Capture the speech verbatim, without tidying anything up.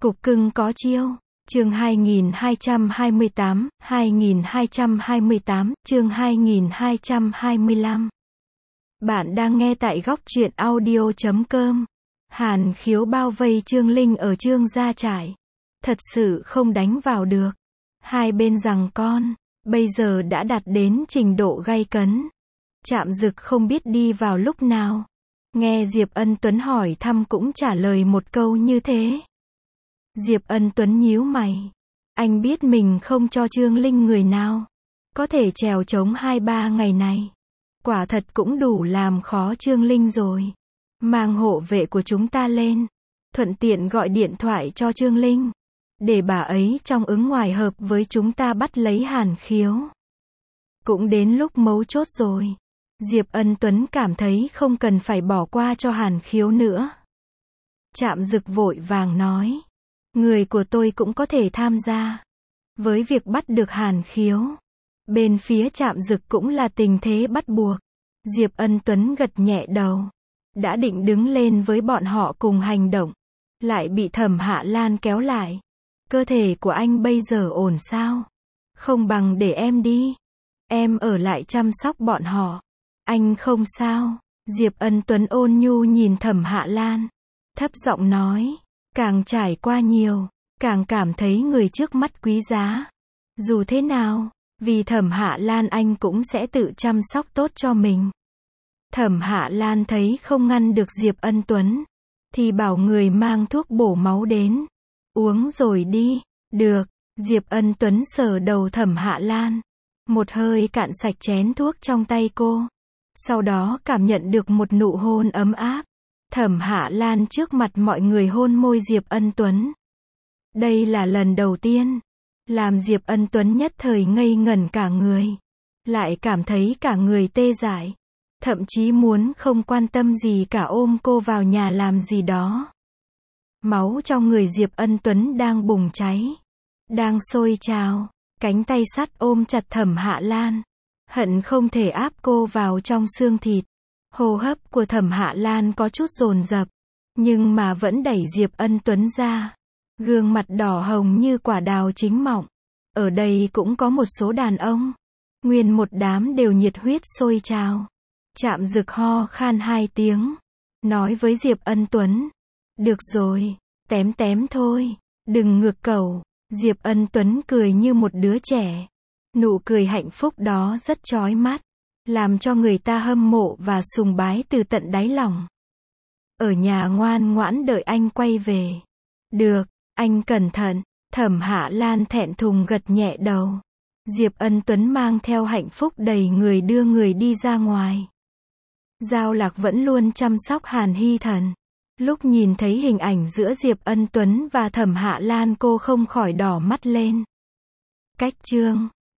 Cục cưng có chiêu. Chương hai nghìn hai trăm hai mươi tám, hai nghìn hai trăm hai mươi tám, chương hai nghìn hai trăm hai mươi lăm. Bạn đang nghe tại góc truyện audio chấm com. Hàn Khiếu bao vây Trương Linh ở Trương gia trại. Thật sự không đánh vào được. Hai bên giằng con, bây giờ đã đạt đến trình độ gay cấn. Trạm Dực không biết đi vào lúc nào. Nghe Diệp Ân Tuấn hỏi thăm cũng trả lời một câu như thế. Diệp Ân Tuấn nhíu mày. Anh biết mình không cho Trương Linh người nào có thể trèo chống hai ba ngày này. Quả thật cũng đủ làm khó Trương Linh rồi. Mang hộ vệ của chúng ta lên. Thuận tiện gọi điện thoại cho Trương Linh. Để bà ấy trong ứng ngoài hợp với chúng ta bắt lấy Hàn Khiếu. Cũng đến lúc mấu chốt rồi. Diệp Ân Tuấn cảm thấy không cần phải bỏ qua cho Hàn Khiếu nữa. Trạm Dực vội vàng nói. Người của tôi cũng có thể tham gia. Với việc bắt được Hàn Khiếu. Bên phía Trạm Dực cũng là tình thế bắt buộc. Diệp Ân Tuấn gật nhẹ đầu. Đã định đứng lên với bọn họ cùng hành động. Lại bị Thẩm Hạ Lan kéo lại. Cơ thể của anh bây giờ ổn sao? Không bằng để em đi. Em ở lại chăm sóc bọn họ. Anh không sao. Diệp Ân Tuấn ôn nhu nhìn Thẩm Hạ Lan. Thấp giọng nói. Càng trải qua nhiều, càng cảm thấy người trước mắt quý giá. Dù thế nào, vì Thẩm Hạ Lan anh cũng sẽ tự chăm sóc tốt cho mình. Thẩm Hạ Lan thấy không ngăn được Diệp Ân Tuấn, thì bảo người mang thuốc bổ máu đến. Uống rồi đi. Được. Diệp Ân Tuấn sờ đầu Thẩm Hạ Lan. Một hơi cạn sạch chén thuốc trong tay cô. Sau đó cảm nhận được một nụ hôn ấm áp. Thẩm Hạ Lan trước mặt mọi người hôn môi Diệp Ân Tuấn. Đây là lần đầu tiên. Làm Diệp Ân Tuấn nhất thời ngây ngẩn cả người. Lại cảm thấy cả người tê dại. Thậm chí muốn không quan tâm gì cả ôm cô vào nhà làm gì đó. Máu trong người Diệp Ân Tuấn đang bùng cháy. Đang sôi trào. Cánh tay sắt ôm chặt Thẩm Hạ Lan. Hận không thể áp cô vào trong xương thịt. Hô hấp của Thẩm Hạ Lan có chút dồn dập. Nhưng mà vẫn đẩy Diệp Ân Tuấn ra. Gương mặt đỏ hồng như quả đào chín mọng. Ở đây cũng có một số đàn ông. Nguyên một đám đều nhiệt huyết sôi trào. Trạm Dực ho khan hai tiếng. Nói với Diệp Ân Tuấn. Được rồi, tém tém thôi. Đừng ngược cầu. Diệp Ân Tuấn cười như một đứa trẻ. Nụ cười hạnh phúc đó rất chói mắt. Làm cho người ta hâm mộ và sùng bái từ tận đáy lòng. Ở nhà ngoan ngoãn đợi anh quay về. Được, anh cẩn thận. Thẩm Hạ Lan thẹn thùng gật nhẹ đầu. Diệp Ân Tuấn mang theo hạnh phúc đầy người đưa người đi ra ngoài. Giao Lạc vẫn luôn chăm sóc Hàn Hy Thần. Lúc nhìn thấy hình ảnh giữa Diệp Ân Tuấn và Thẩm Hạ Lan cô không khỏi đỏ mắt lên. Cách chương